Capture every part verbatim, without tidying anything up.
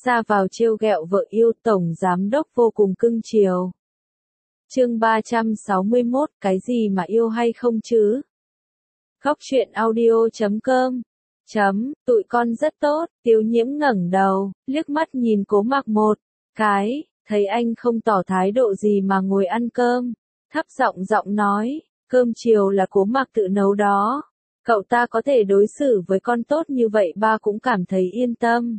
ra vào trêu ghẹo vợ yêu, tổng giám đốc vô cùng cưng chiều. Chương ba trăm sáu mươi mốt, cái gì mà yêu hay không chứ? Góc truyện audio chấm com Chấm, tụi con rất tốt. Tiêu Nhiễm ngẩng đầu, liếc mắt nhìn Cố Mạc một cái, thấy anh không tỏ thái độ gì mà ngồi ăn cơm, thấp giọng giọng nói, cơm chiều là Cố Mạc tự nấu đó. Cậu ta có thể đối xử với con tốt như vậy ba cũng cảm thấy yên tâm.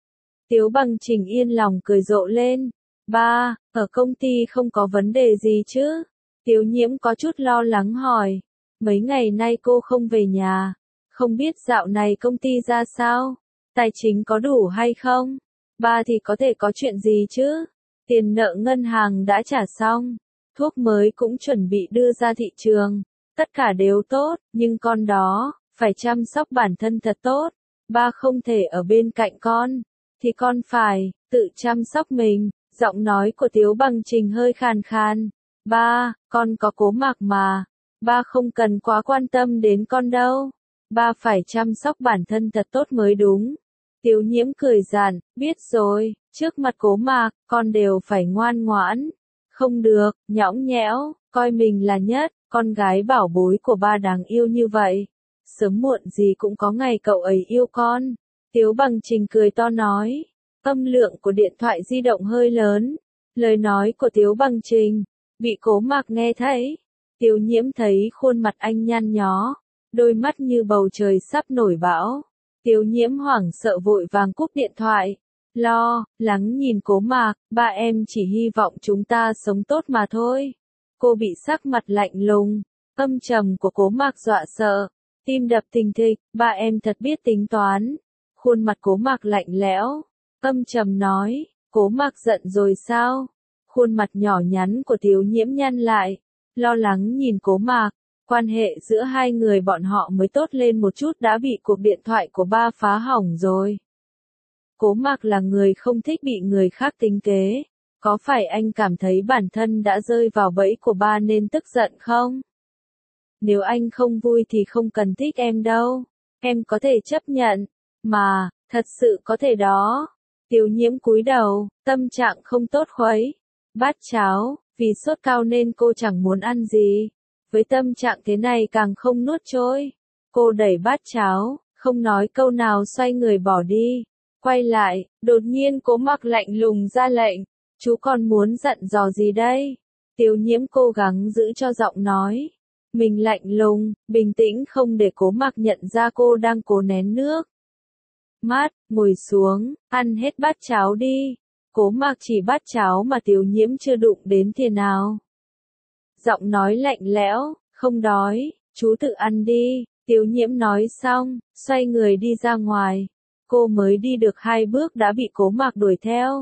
Tiếu Bằng Trình yên lòng cười rộ lên. Ba, ở công ty không có vấn đề gì chứ? Tiêu Nhiễm có chút lo lắng hỏi. Mấy ngày nay cô không về nhà. Không biết dạo này công ty ra sao? Tài chính có đủ hay không? Ba thì có thể có chuyện gì chứ? Tiền nợ ngân hàng đã trả xong. Thuốc mới cũng chuẩn bị đưa ra thị trường. Tất cả đều tốt, nhưng con đó, phải chăm sóc bản thân thật tốt. Ba không thể ở bên cạnh con, thì con phải, tự chăm sóc mình. Giọng nói của Tiếu Bằng Trình hơi khàn khàn. Ba, con có Cố Mạc mà. Ba không cần quá quan tâm đến con đâu. Ba phải chăm sóc bản thân thật tốt mới đúng. Tiêu Nhiễm cười giản, biết rồi, trước mặt Cố Mạc, con đều phải ngoan ngoãn. Không được, nhõng nhẽo, coi mình là nhất, con gái bảo bối của ba đáng yêu như vậy. Sớm muộn gì cũng có ngày cậu ấy yêu con. Tiếu Bằng Trình cười to nói. Âm lượng của điện thoại di động hơi lớn. Lời nói của Tiếu Bằng Trình bị Cố Mạc nghe thấy. Tiêu Nhiễm thấy khuôn mặt anh nhăn nhó, đôi mắt như bầu trời sắp nổi bão. Tiêu Nhiễm hoảng sợ vội vàng cúp điện thoại. Lo lắng nhìn Cố Mạc, ba em chỉ hy vọng chúng ta sống tốt mà thôi. Cô bị sắc mặt lạnh lùng, âm trầm của Cố Mạc dọa sợ, tim đập thình thịch. Ba em thật biết tính toán. Khuôn mặt Cố Mạc lạnh lẽo, âm trầm nói. Cố Mạc giận rồi sao? Khuôn mặt nhỏ nhắn của Tiêu Nhiễm nhăn lại, lo lắng nhìn Cố Mạc. Quan hệ giữa hai người bọn họ mới tốt lên một chút đã bị cuộc điện thoại của ba phá hỏng rồi. Cố Mạc là người không thích bị người khác tính kế. Có phải anh cảm thấy bản thân đã rơi vào bẫy của ba nên tức giận không? Nếu anh không vui thì không cần thích em đâu. Em có thể chấp nhận. Mà, thật sự có thể đó. Tiêu Nhiễm cúi đầu, tâm trạng không tốt khuấy. Bát cháo, vì sốt cao nên cô chẳng muốn ăn gì. Với tâm trạng thế này càng không nuốt trôi. Cô đẩy bát cháo, không nói câu nào xoay người bỏ đi. Quay lại, đột nhiên Cố Mạc lạnh lùng ra lệnh. Chú còn muốn dặn dò gì đây? Tiêu Nhiễm cố gắng giữ cho giọng nói mình lạnh lùng, bình tĩnh không để Cố Mạc nhận ra cô đang cố nén nước mắt. Ngồi xuống, ăn hết bát cháo đi. Cố Mạc chỉ bát cháo mà Tiêu Nhiễm chưa đụng đến thì nào. Giọng nói lạnh lẽo, không đói, chú tự ăn đi. Tiêu Nhiễm nói xong, xoay người đi ra ngoài. Cô mới đi được hai bước đã bị Cố Mạc đuổi theo.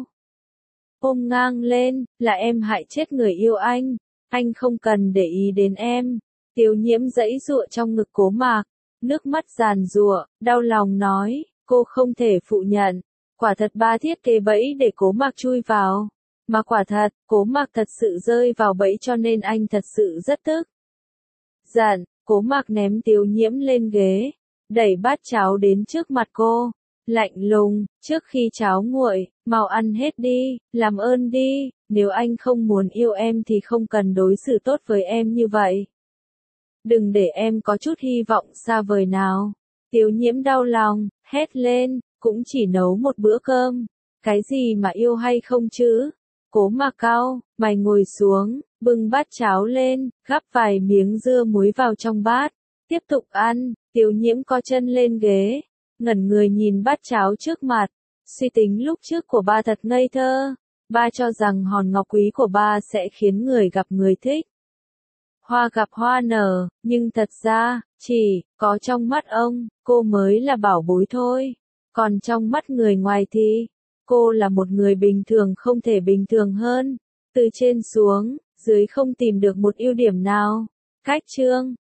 Ôm ngang lên, là em hại chết người yêu anh. Anh không cần để ý đến em. Tiêu Nhiễm giãy giụa trong ngực Cố Mạc, nước mắt giàn giụa, đau lòng nói. Cô không thể phụ nhận. Quả thật ba thiết kế bẫy để Cố Mạc chui vào. Mà quả thật, Cố Mạc thật sự rơi vào bẫy cho nên anh thật sự rất tức giận. Cố Mạc ném Tiêu Nhiễm lên ghế, đẩy bát cháo đến trước mặt cô, lạnh lùng, trước khi cháo nguội, mau ăn hết đi, làm ơn đi, nếu anh không muốn yêu em thì không cần đối xử tốt với em như vậy. Đừng để em có chút hy vọng xa vời nào. Tiêu Nhiễm đau lòng, hét lên, cũng chỉ nấu một bữa cơm, cái gì mà yêu hay không chứ? Cố Mạc cau mày ngồi xuống, bưng bát cháo lên, gắp vài miếng dưa muối vào trong bát, tiếp tục ăn. Tiêu Nhiễm co chân lên ghế, ngẩn người nhìn bát cháo trước mặt, suy tính lúc trước của ba thật ngây thơ. Ba cho rằng hòn ngọc quý của ba sẽ khiến người gặp người thích. Hoa gặp hoa nở, nhưng thật ra, chỉ có trong mắt ông, cô mới là bảo bối thôi. Còn trong mắt người ngoài thì, cô là một người bình thường không thể bình thường hơn. Từ trên xuống, dưới không tìm được một ưu điểm nào. Cách chương